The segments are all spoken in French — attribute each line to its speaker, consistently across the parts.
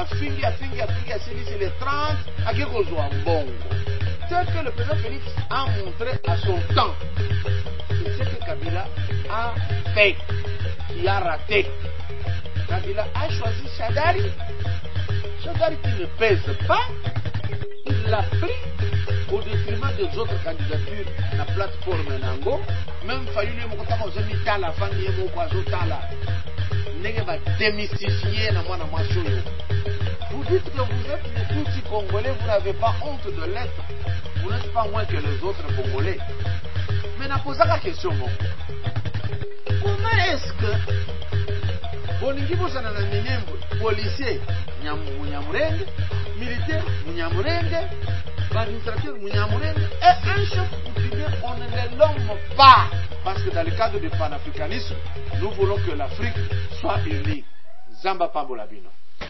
Speaker 1: afingi c'est les 30 à Gekozwa Mbongo. C'est ce que le président Félix a montré à son temps. C'est ce que Kabila a fait, qui a raté. Kabila a choisi Shadari. Shadari qui ne pèse pas, il l'a pris au détriment des autres candidatures à la plateforme Nango. Même fallu lui montrer qu'on s'est mis à la fin de l'Émoquazotala. N'est pas démystifier na moi choyo. Vous dites que vous êtes les Tutsis congolais, vous n'avez pas honte de l'être. Vous n'êtes pas moins que les autres congolais. Mais n'a posé la question, bon. Comment est-ce que Boningi Bosana Minembo, policier, Munyamurenge, militaire, Munyamurenge, administrateur, Munyamurenge, et un chef coutumier, on ne les nomme pas. Parce que dans le cadre du panafricanisme, nous voulons que l'Afrique soit unie. Zamba Pambolabino.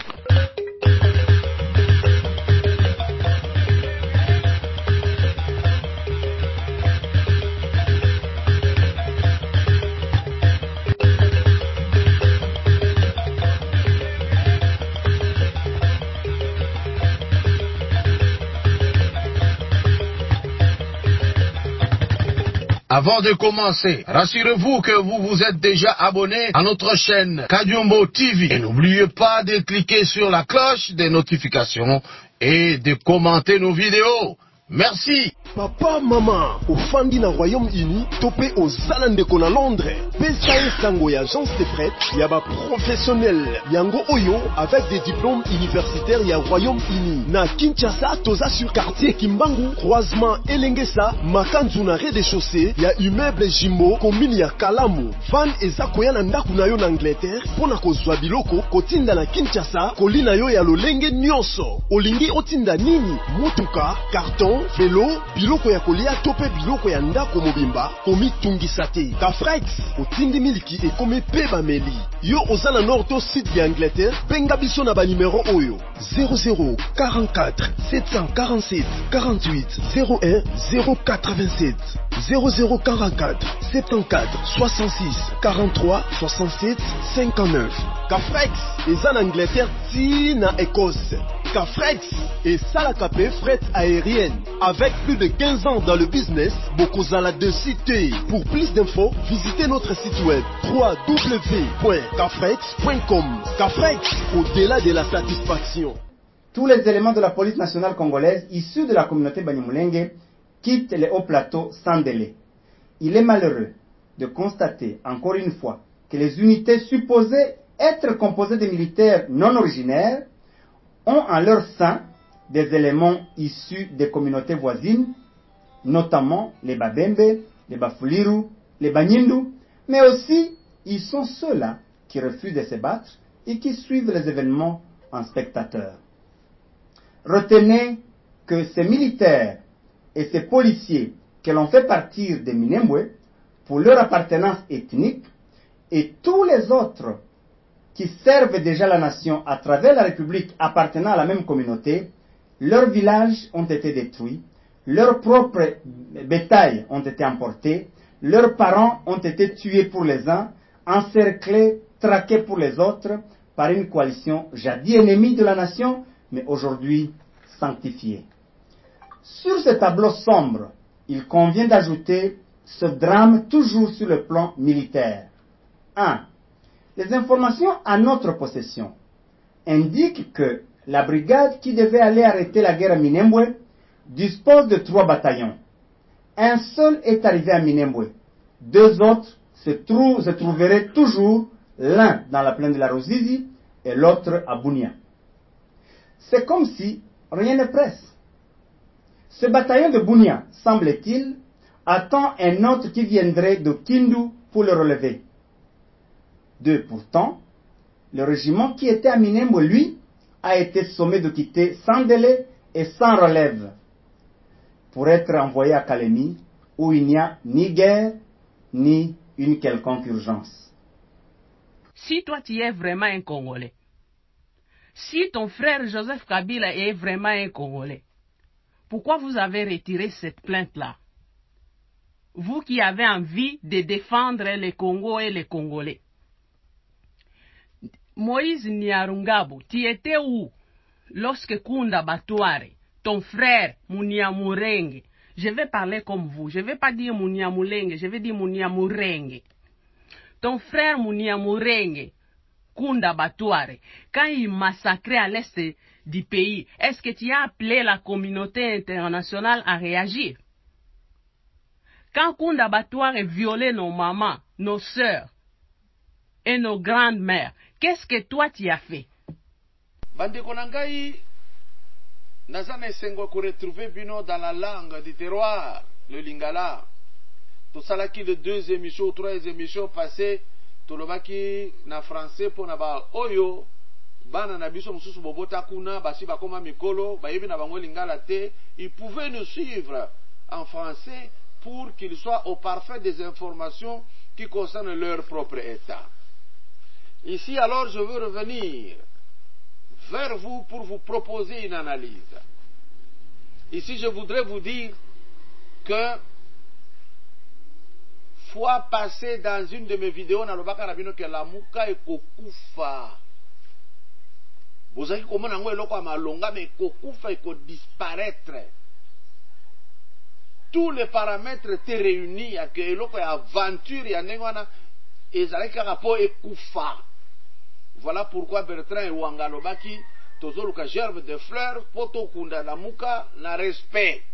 Speaker 2: Avant de commencer, rassurez-vous que vous vous êtes déjà abonné à notre chaîne Kadiombo TV. Et n'oubliez pas de cliquer sur la cloche des notifications et de commenter nos vidéos. Merci.
Speaker 3: Papa, maman, ofandi na Royaume-Uni, topé aux Alandeko na Londres. Pesa sango ya agence de fret, yaba professionnel. Yango Oyo, avec des diplômes universitaires ya Royaume-Uni. Na Kinshasa, toza sur quartier Kimbangu, croisement Elengesa, Makanzu na rez-de-chaussée, ya immeuble Jimbo, commune ya Kalamu. Van eza koya na ndaku na yo na Angleterre, pona kozwa biloko, kotinda na Kinshasa, kolina yo ya lolenge nyonso. Olingi otinda nini? Motuka, carton, vélo, biloko ya kolia tope biloko ya ndako mobimba komi tungisa te. Kafrex otindi miliki ekomi pe bameli. Yo ozana nord to sud ya Angleterre, benga biso na ba numéro oyo 00 44 747 48 01 087 0044 74 66 43 67 59. Kafrex eza na Angleterre ti na Écosse. Kafrex et Salakape fret aérienne. Avec plus de 15 ans dans le business, Bokozala de cité. Pour plus d'infos, visitez notre site web www.kafrex.com. Kafrex, au-delà de la satisfaction.
Speaker 4: Tous les éléments de la police nationale congolaise issus de la communauté Banyamulenge quittent les hauts plateaux sans délai. Il est malheureux de constater encore une fois que les unités supposées être composées de militaires non originaires ont en leur sein des éléments issus des communautés voisines, notamment les Babembe, les Bafuliru, les Banyindu, mais aussi ils sont ceux-là qui refusent de se battre et qui suivent les événements en spectateurs. Retenez que ces militaires et ces policiers que l'on fait partir de Minembwe pour leur appartenance ethnique et tous les autres qui servent déjà la nation à travers la République appartenant à la même communauté, leurs villages ont été détruits, leurs propres bétails ont été emportés, leurs parents ont été tués pour les uns, encerclés, traqués pour les autres par une coalition jadis ennemie de la nation, mais aujourd'hui sanctifiée. Sur ce tableau sombre, il convient d'ajouter ce drame toujours sur le plan militaire. 1. Les informations à notre possession indiquent que la brigade qui devait aller arrêter la guerre à Minembwe dispose de 3 bataillons. Un seul est arrivé à Minembwe. 2 autres se trouveraient toujours, l'un dans la plaine de la Ruzizi et l'autre à Bunia. C'est comme si rien ne presse. Ce bataillon de Bunia, semble-t-il, attend un autre qui viendrait de Kindu pour le relever. Pourtant, le régiment qui était à Minembwe, lui, a été sommé de quitter sans délai et sans relève pour être envoyé à Kalemi, où il n'y a ni guerre, ni une quelconque urgence.
Speaker 5: Si toi tu es vraiment un Congolais, si ton frère Joseph Kabila est vraiment un Congolais, pourquoi vous avez retiré cette plainte-là? Vous qui avez envie de défendre le Congo et les Congolais. Moïse Nyarungabo, tu étais où lorsque Kunda Batuare, ton frère Munyamurenge, je vais parler comme vous, je ne vais pas dire Munyamulenge, je vais dire Munyamurenge. Ton frère Munyamurenge, Kunda Batuare, quand il massacrait à l'est du pays, est-ce que tu as appelé la communauté internationale à réagir? Quand Kunda Batuare violait nos mamans, nos sœurs et nos grandes-mères, qu'est-ce que toi tu as fait?
Speaker 1: Bandeko Nangai, Nazana Esengo ko retrouver bino dans la langue du terroir, le lingala. Tout ça là qui les 2 émissions ou 3 émissions passées, tout le baki na français pour na ba oyo, bana na biso mususu bobota kuna, basi bakoma mikolo, ba yebi na bango lingala te, ils pouvaient nous suivre en français pour qu'ils soient au parfait des informations qui concernent leur propre état. Ici alors je veux revenir vers vous pour vous proposer une analyse. Ici, je voudrais vous dire que fois passée dans une de mes vidéos, dans le Bakarabino, que la mouka est kokufa. Vous savez comment on a dit malonga, mais kokufa est disparaître. Tous les paramètres étaient réunis, à que l'eau est aventure, il y a un et ça est rapport et kufa. Voilà pourquoi Bertrand et Wangalobaki, toujours le gerbe de fleurs, poto kunda la muka, na respect.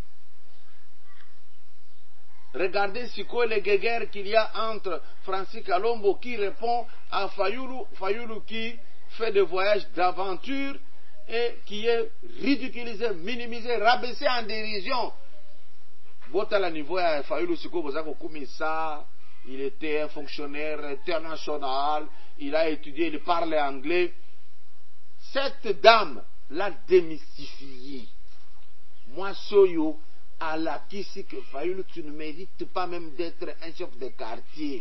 Speaker 1: Regardez si quoi les guéguerres qu'il y a entre Francis Kalombo qui répond à Fayulu, Fayulu qui fait des voyages d'aventure et qui est ridiculisé, minimisé, rabaissé en dérision. Bota la niveau à Fayulu Siko Bozako Koumissa, il était un fonctionnaire international, il a étudié, il parle anglais. Cette dame l'a démystifié. Moi, Soyo, à la Kissi que Fayulu, tu ne mérites pas même d'être un chef de quartier.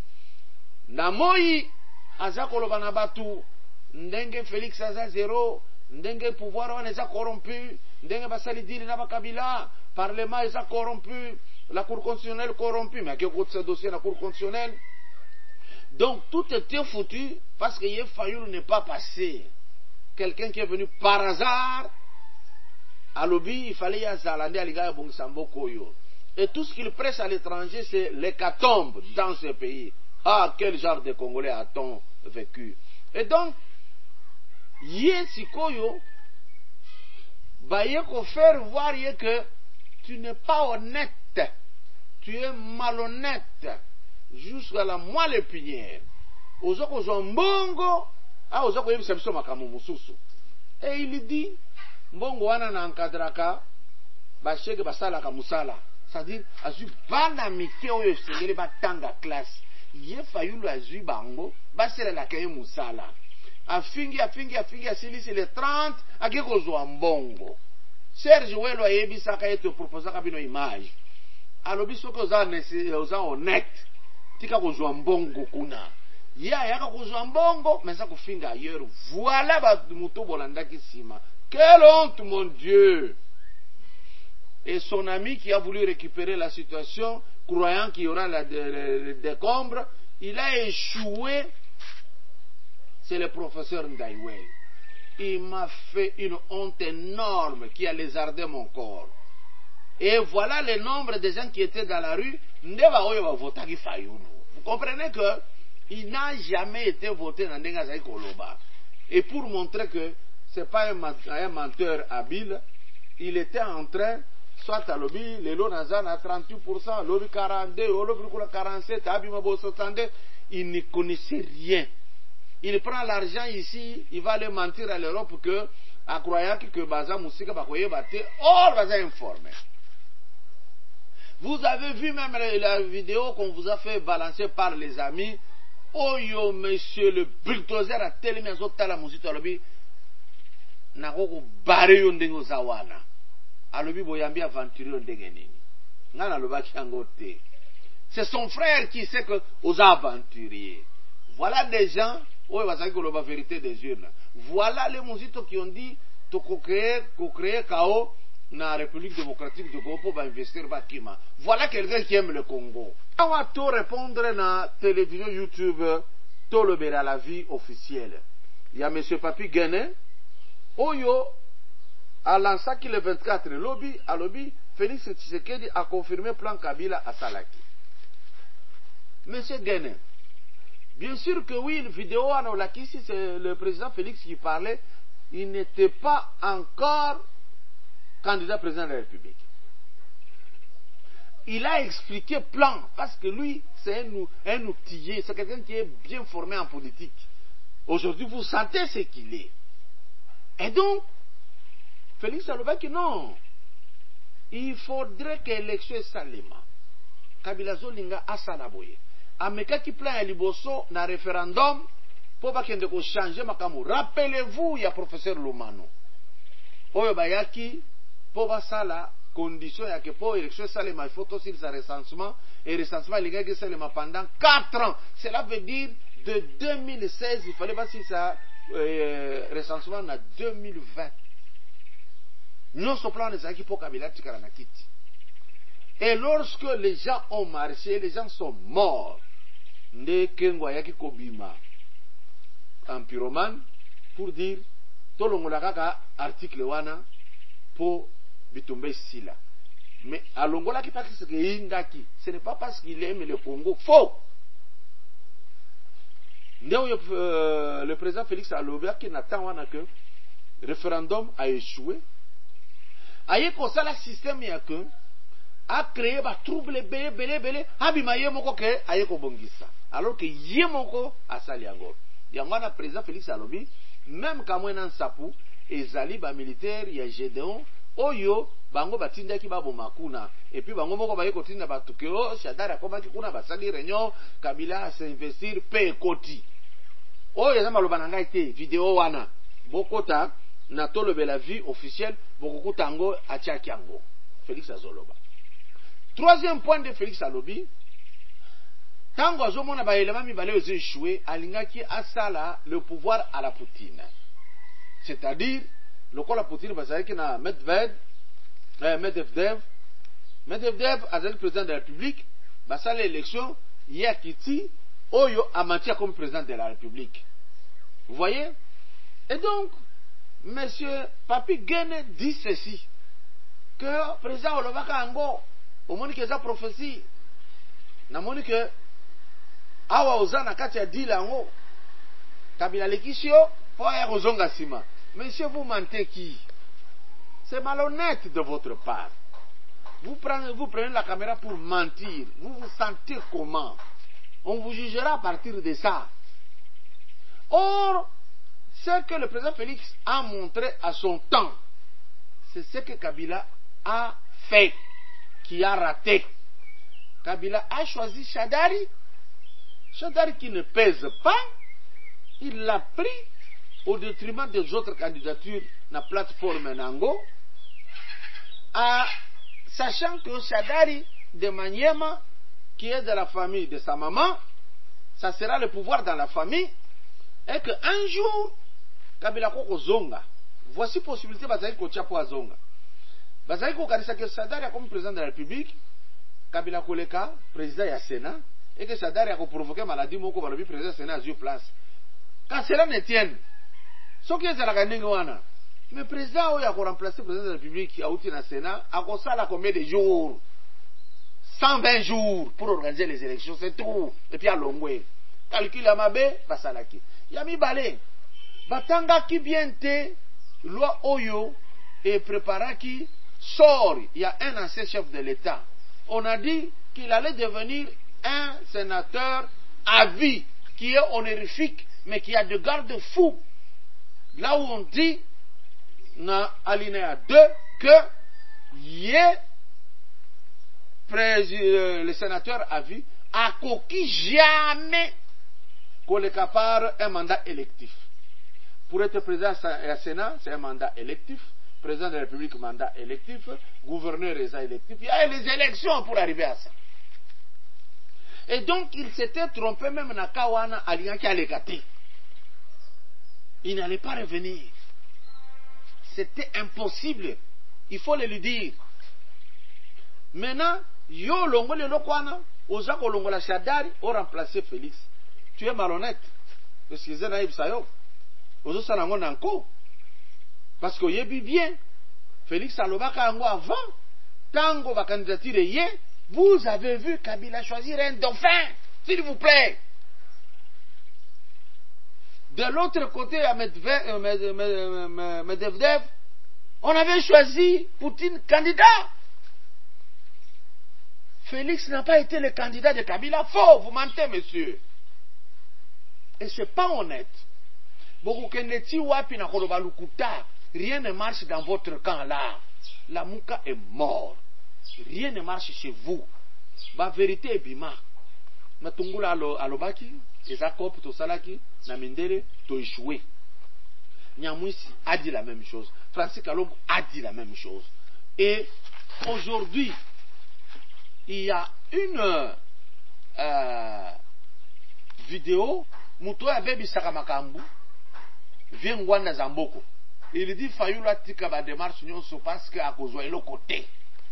Speaker 1: Namoyi, Azako Lobanabatu, Ndenge Félix Aza zéro, Ndenge pouvoir on est corrompu, Ndenge Basalidine Naba Kabila, Parlement est corrompu, la Cour constitutionnelle corrompue, mais à quel côté ce dossier la Cour constitutionnelle? Donc tout était foutu parce que Fayulu n'est pas passé. Quelqu'un qui est venu par hasard, à l'obi, il fallait y azalande à l'igaya Bongsambo Koyo. Et tout ce qu'il presse à l'étranger, c'est l'hécatombe dans ce pays. Ah, quel genre de Congolais a-t-on vécu? Et donc, Yesi Koyo, bah, il faut faire voir que tu n'es pas honnête, tu es malhonnête, jusqu'à la moelle épinière. Ozoko Zombongo, ah, Ozoko Yebisabso Makamu Mususu. Et il dit, Mbongo wana na encadraka, bashege basalaka musala. C'est-à-dire, azu bana mike oyo sengeli batanga classe. Ye Fayulu azu bango, basela la kaye musala. Afingi, asilisi le 30, akeko zo mbongo. Serge Welo ayebisaka ete proposaka bino image. Alobi soki oza honnête, tika kozwa mbongo kuna. Ya yaka kozwa mbongo, mais ça kofinga ailleurs. Voilà ba muto bolandaki sima. Quelle honte, mon Dieu! Et son ami qui a voulu récupérer la situation, croyant qu'il y aura le décombre, il a échoué. C'est le professeur Ndaiwel. Il m'a fait une honte énorme qui a lézardé mon corps. Et voilà le nombre de gens qui étaient dans la rue. Vous comprenez que il n'a jamais été voté dans Ndengazaï Koloba. Et pour montrer que ce n'est pas un menteur habile, il était en train, soit à lobby, le Lonazan à 38%, lobby 42, lobby 47, Abimabo 62, il ne connaissait rien. Il prend l'argent ici, il va aller mentir à l'Europe que, à croyant que Baza Moussika Bakoye Bate, or Baza informé. Vous avez vu même la vidéo qu'on vous a fait balancer par les amis. Oh yo, monsieur le bulldozer a tellement à la musique à lobby. Nakoko bare yo ndenge zawana. Alobi boyambi aventurier ndenge nini. Ngana lobaki yango te. C'est son frère qui sait que aux aventuriers. Voilà des gens, ouais, va savoir que la vérité des urnes. Voilà les musitos qui ont dit to co-créer chaos dans la République démocratique du Congo pour investir Bakima. Voilà quelqu'un qui aime le Congo. On va tout répondre dans la télévision YouTube, tout le à la vie officielle. Il y a M. Papi Guéné. Oyo, a lancé le 24 lobby, à lobby, Félix Tshisekedi a confirmé plan Kabila à Salaki. Monsieur Guéné, bien sûr que oui, une vidéo à Nolakisi, c'est le président Félix qui parlait, il n'était pas encore candidat président de la République. Il a expliqué plan, parce que lui, c'est un outillé, c'est quelqu'un qui est bien formé en politique. Aujourd'hui, vous sentez ce qu'il est. Et donc, Félix Alobaki, non. Il faudrait que l'élection est salima. Kabila Zolinga a salaboye. Ameka qui plan à Liboso, na référendum, pour pas qu'il y ait changer makamu. Rappelez-vous, il y a professeur Lomano. Oyo bayaki, pour pas ça la condition, il y a que pour l'élection salima, il faut aussi sa recensement. Et recensement, il y a que salima pendant 4 ans. Cela veut dire, de 2016, il fallait pas si ça, recensement en 2020. Nous sommes plan des acquis pour Kabila Tikaranakiti. Et lorsque les gens ont marché, les gens sont morts. Nde Kengwayaki Kobima, un pyromane, pour dire, Tolongolaka article wana, pour Bitumbe Sila. Mais à Longola qui parle ce ce n'est pas parce qu'il aime le Congo. Faux! Le président Félix Alobia qui n'attend que le référendum a échoué. Aye ko sala système ya que a créé ba trouble belé abima yemoko ke aye ko bongisa alors que yemoko asali yango na président Félix Alobi même ka mwana nsapu ezali ba militaire ya Gédéon oyo bango batindaki babo makuna et puis bango moko baye ko tinda batukeo Shadara komaki kuna basali réunion Kabila s'investir pe koti oyo zama lobana ngai te vidéo wana bokota na tolobe la vie officielle beaucoup tango achakiango Félix Azoloba. Troisième point de Félix Alobi, tango azomona ba élément mi balé aux échoué alingaki asala le pouvoir à la Poutine. C'est-à-dire le quoi la Poutine va savoir que na Medvedev azali président de la République ba sala l'élection yakiti oyo amatia comme président de la République. Vous voyez? Et donc Monsieur Papi Guéné dit ceci, que le président Olobaka Ango, au moment que sa prophétie, na moni que awa ozana kati ya dila ango, Kabila lekisio, po ya kozonga sima. Monsieur, vous mentez qui? C'est malhonnête de votre part. Vous prenez la caméra pour mentir. Vous vous sentez comment? On vous jugera à partir de ça. Or, ce que le président Félix a montré à son temps, c'est ce que Kabila a fait, qui a raté. Kabila a choisi Shadari. Shadari qui ne pèse pas, il l'a pris au détriment des autres candidatures dans la plateforme Nango, sachant que Shadari de Maniema, qui est de la famille de sa maman, ça sera le pouvoir dans la famille, et qu'un jour, Kabila Koko Zonga, voici possibilité Bazali Kochapo Zonga. Bazali Kokarisa que Shadari comme président de la République, Kabila Koleka, président du Sénat, et que Shadari a provoqué maladie, Moko Balobi, président du Sénat, à deux places. Quand cela ne tienne, ce qui est à la Ganingwana, mais le président a remplacé le président de la République qui a outil dans le Sénat, a ça là combien de jours? 120 jours pour organiser les élections, c'est tout. Et puis à Longwe. Calcul à Mabé, Basalaki. Yami Balé. Batanga qui biente, loi Oyo, et prépara qui sort. Il y a un ancien chef de l'État. On a dit qu'il allait devenir un sénateur à vie, qui est honorifique, mais qui a de garde-fous. Là où on dit, dans alinéa 2, que le sénateur à vie a coquille jamais qu'on le capare un mandat électif. Pour être président du Sénat, c'est un mandat électif. Président de la République, mandat électif. Gouverneur, électif. Il y a les élections pour arriver à ça. Et donc, il s'était trompé même dans Kawana Alian qui a l'égaté. Il n'allait pas revenir. C'était impossible. Il faut le lui dire. Maintenant, yo longo le lokwana, ozako longo la Shadari, au remplacé Félix. Tu es malhonnête. Parce que c'est naïf sayo. Ozo sanango nanko. Parce que yebi bien Félix alobaka yango avant, tango ba candidature yé, vous avez vu Kabila choisir un dauphin, s'il vous plaît. De l'autre côté, à Medvedev, on avait choisi Poutine candidat. Félix n'a pas été le candidat de Kabila. Faux, vous mentez, monsieur. Et c'est pas honnête. Rien ne marche dans votre camp là. La Mouka est mort. Rien ne marche chez vous. La vérité est bima. Matungula alobaki, Ezakop to salaki, na Mindele to échoué. Nyamwisi a dit la même chose. Francis Kalombo a dit la même chose. Et aujourd'hui, il y a une vidéo, Moutoya Baby Sakamakambu, vient Ngwanda Zamboko. Il dit Fayula tika ba démarche nyonso parce que à cause de l'autre côté.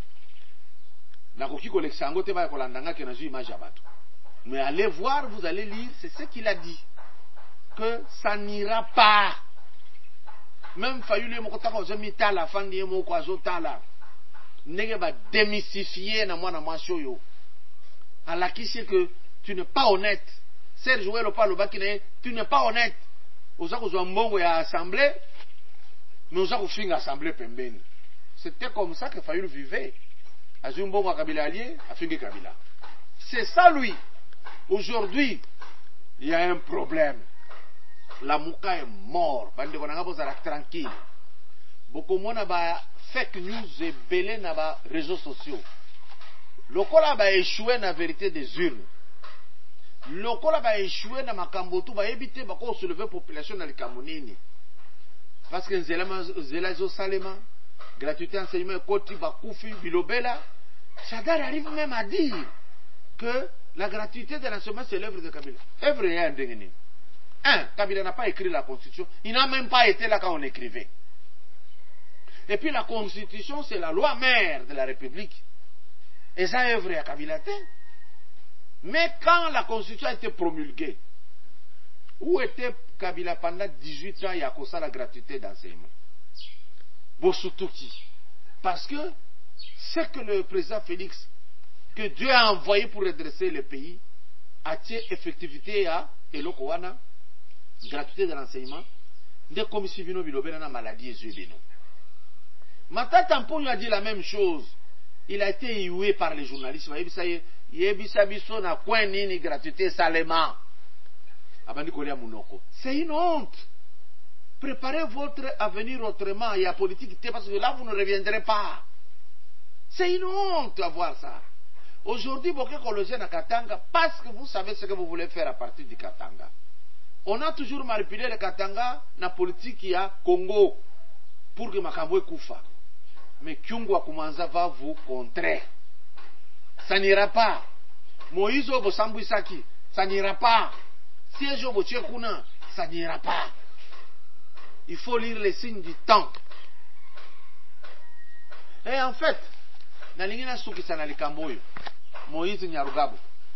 Speaker 1: Na koki koleksango te ba kolandanga ke na ju image abato. Mais allez voir, vous allez lire, c'est ce qu'il a dit. Que ça n'ira pas. Même Fayulu mokota ko zemita la fin de moko azotala. Nege ba démystifier na mwana mwasho yo. Alakisi que tu n'es pas honnête. Serge Ouelo parle bakine, tu n'es pas honnête. Ozako zo mbongo ya assemblée. Mais ozako finga assemblée pembeni. C'était comme ça que Fayulu vivait. Azu mbongo Kabila allié, a fingi Kabila. C'est ça lui. Aujourd'hui, il y a un problème. La Mouka est mort. Bande konanga bozala tranquille. Beaucoup mona ba fake news et belé na ba réseaux sociaux. Lokola ba échoué na vérité des urnes. Lokola ba échoué na makambotu ba éviter ba ko soulever population na likamunini. Parce que nzela zo salema, gratuité enseignement koti ba kufi bilobela. Chadar arrive même à dire que la gratuité de l'enseignement c'est l'œuvre de Kabila. Œuvre est un déni. Kabila n'a pas écrit la constitution. Il n'a même pas été là quand on écrivait. Et puis la constitution, c'est la loi mère de la République. Et ça a œuvré à Kabila. Mais quand la constitution a été promulguée, où était Kabila pendant 18 ans, il y a ça la gratuité d'enseignement? Bosutuki. Parce que ce que le président Félix, que Dieu a envoyé pour redresser le pays, a tiré effectivité à Elokowana, gratuité de l'enseignement, de comme si vino bilobé na maladie et zubino. Mata Tampon a dit la même chose. Il a été hué par les journalistes. Yebisabiso na coin nini gratuité salement. Abandi kolia munoko. C'est une honte. Préparez votre avenir autrement. Il y a politique parce que là vous ne reviendrez pas. C'est une honte à voir ça. Aujourd'hui, vous avez à Katanga parce que vous savez ce que vous voulez faire à partir du Katanga. On a toujours manipulé le Katanga dans la politique qui a Congo pour que Makambwe Koufa. Mais Kyungu Akumanza va vous contrer. Ça n'ira pas. Moïse Bosambouisaki, ça n'ira pas. Siège Bochekuna, ça n'ira pas. Il faut lire les signes du temps. Et en fait, dans l'ingénieur Soukisa na Likamboyo, Moïse Nyarugabo,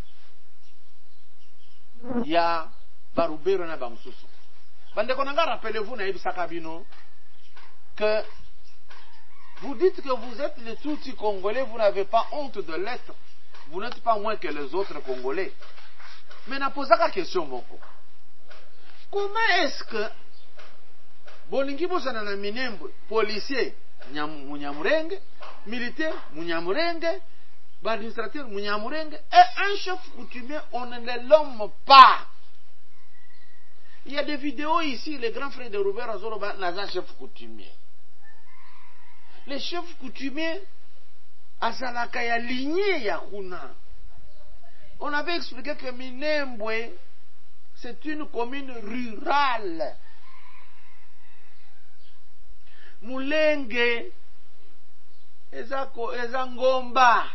Speaker 1: il y a Barubero na Bamsusu. Bandekonanga, rappelez-vous, Naïb Sakabino, que vous dites que vous êtes les Tutsis congolais, vous n'avez pas honte de l'être. Vous n'êtes pas moins que les autres Congolais. Mais n'a posé la question, Moko. Comment est-ce que Bolingi Bosana Minembo, policier, Munyamurenge, militaire, Munyamurenge, administrateur, Munyamurenge, et un chef coutumier, on ne l'homme pas. Il y a des vidéos ici, les grands frères de Robert Azoroba, n'a chef coutumier. Les chefs coutumiers, Azalaka ya ligné Yakuna. On avait expliqué que Minembwe, c'est une commune rurale. Mulenge, Ezangomba.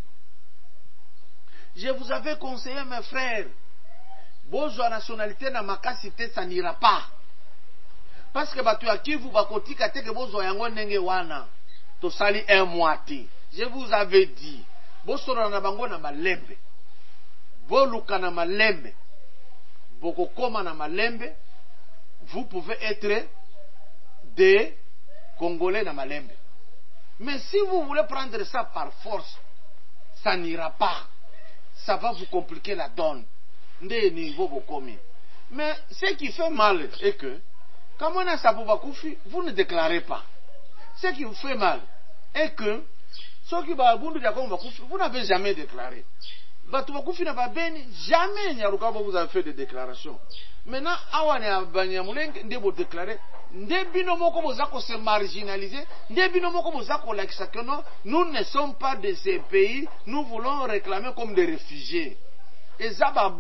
Speaker 1: Je vous avais conseillé, mes frères, Bozo nationalité na makasité, ça n'ira pas. Parce que batu akivu bakoti kateke bozo yango nenge wana. To sali un moitié. Je vous avais dit, Bosoro na bango na malembe, Boluka na malembe, Bokokoma na malembe, vous pouvez être des Congolais na malembe. Mais si vous voulez prendre ça par force, ça n'ira pas. Ça va vous compliquer la donne. Des niveaux beaucoup. Mais ce qui fait mal est que, quand on a ça pour vous ne déclarez pas. Ce qui vous fait mal est que, ceux qui vous n'avez jamais déclaré. Jamais vous avez fait de déclaration. Maintenant, vous déclarez. Se marginaliser, nous ne sommes pas de ces pays, nous voulons réclamer comme des réfugiés. Et ça va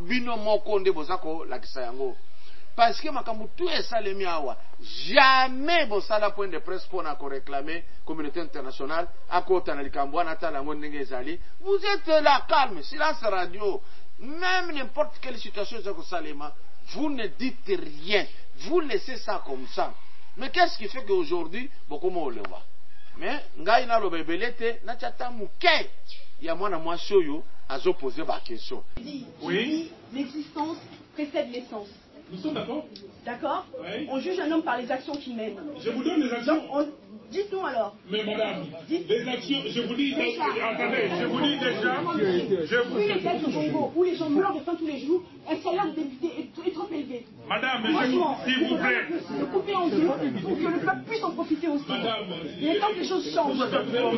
Speaker 1: parce que tout est salemi awa. Jamais bosala point de presse pour réclamer communauté internationale à côté de vous êtes là calme, silence radio. Même n'importe quelle situation vous ne dites rien. Vous laissez ça comme ça. Mais qu'est-ce qui fait qu'aujourd'hui, beaucoup on le voit. Mais ngai na lo bebelete na chata muke ya mwana mwasi oyo azo poser ba question.
Speaker 6: Oui, l'existence précède l'essence.
Speaker 7: Nous sommes d'accord?
Speaker 6: D'accord?
Speaker 7: Oui.
Speaker 6: On juge un homme par les actions qu'il mène.
Speaker 7: Je vous donne les actions.
Speaker 6: Dites-nous alors.
Speaker 7: Mais madame, les actions, je vous dis, attendez, je vous dis déjà,
Speaker 6: Oui, les textes au Congo, où les gens meurent de faim tous les jours, un salaire de député est trop élevé.
Speaker 7: Madame,
Speaker 6: s'il vous plaît. Le couper en deux pour que le peuple puisse en profiter aussi.
Speaker 7: Madame,
Speaker 6: il est temps que les choses changent.
Speaker 7: Je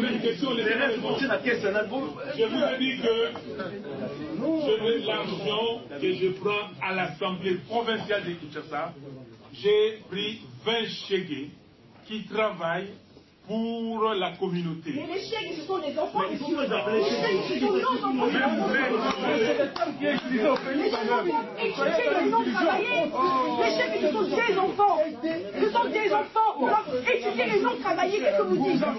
Speaker 7: vous ai dit que je mets l'argent que je prends à l'Assemblée provinciale de Kinshasa. J'ai pris 20 chégués qui travaillent pour la communauté.
Speaker 6: Mais les chèques, ce sont des enfants. Les chèques, ce sont nos enfants. Les enfants étudiés, ils n'ont travaillé. Les chèques, ce sont des enfants. Ce sont des enfants. On doit étudier, ils ont travaillé. Qu'est-ce que vous dites?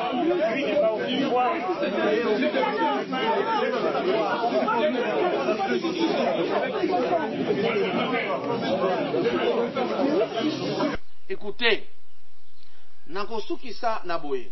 Speaker 1: Écoutez, nakosukisa na boye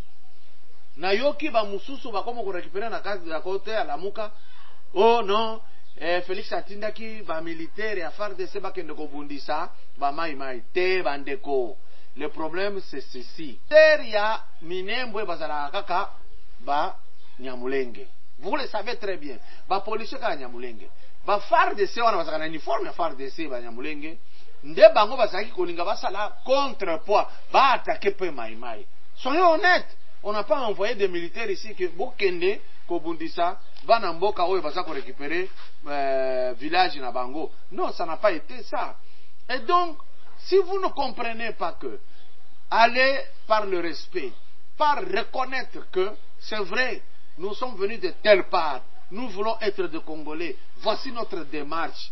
Speaker 1: nayoki ba mususu bakoma ko récupérer na kazi ya kote alamuka. Oh non, Félix atindaki ba militaire ya FARDC bakende ko bundisa ba mai te bandeko. Le problème c'est ceci. Terre ya Minembwe bazala kaka ba Nyamulenge. Vous le savez très bien. Ba policier ka Nyamulenge. Ba FARDC wana bazaka na uniforme ya FARDC ba Nyamulenge. Nde bango bazaki kolinga basala contrepoids ba attaquer pe mai. Soyons honnêtes, on n'a pas envoyé des militaires ici que bokende ko bundisa bana mboka oyo baza ko récupérer village na bango. Non, ça n'a pas été ça. Et donc, si vous ne comprenez pas que allez par le respect, par reconnaître que c'est vrai, nous sommes venus de telle part, nous voulons être des Congolais, voici notre démarche.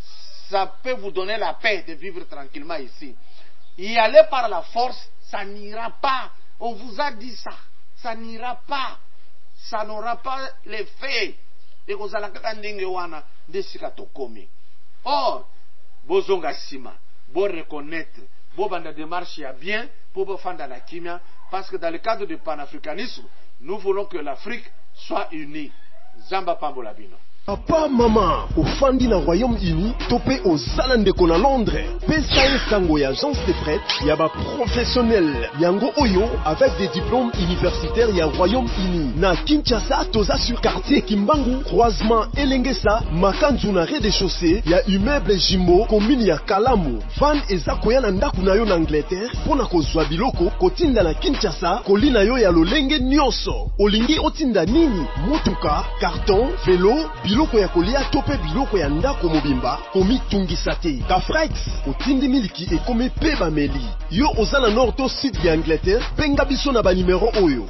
Speaker 1: Ça peut vous donner la paix de vivre tranquillement ici. Y aller par la force, ça n'ira pas. On vous a dit ça. Ça n'ira pas. Ça n'aura pas l'effet. Et vous allez wana de sikatokomi. Or, bozonga sima, bo reconnaître, bo banda démarche ya bien, pour bo fanda la kimia, parce que dans le cadre du panafricanisme, nous voulons que l'Afrique soit unie. Zamba Pambola Bino.
Speaker 3: Papa, maman, au Fandi na Royaume-Uni, topé aux Zalandeko na Londres. Pesa sango ya agence de prête, yaba professionnel. Yango Oyo, avec des diplômes universitaires ya Royaume-Uni. Na Kinshasa, toza sur quartier Kimbangu, croisement Elengesa, Makanzu na rez-de-chaussée, ya immeuble Jimbo, commune ya Kalamu. Van eza koya na ndaku na yo na Angleterre, pona kozwa biloko, kotinda na Kinshasa, kolina yo ya lolenge nyonso. Olingi otinda nini? Motuka, carton, vélo, biloko ya kolia tope biloko ya ndako mobimba komi tungisa te. Kafrex otindi miliki ekomi pe bameli. Yo oza na nord to sud ya Angleterre, benga biso na ba numero oyo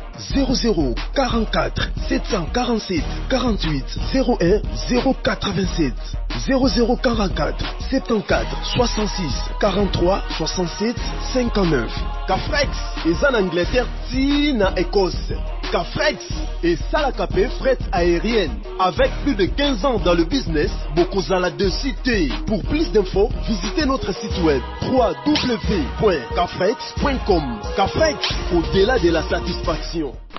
Speaker 3: 00 44 747 48 01 087 0044 74 66 43 67 59. Kafrex eza na Angleterre ti na Écosse. Kafrex et Salakape fret aérienne. Avec plus de 15 ans dans le business, Bokozala de cité. Pour plus d'infos, visitez notre site web www.kafrex.com. Kafrex, au-delà de la satisfaction.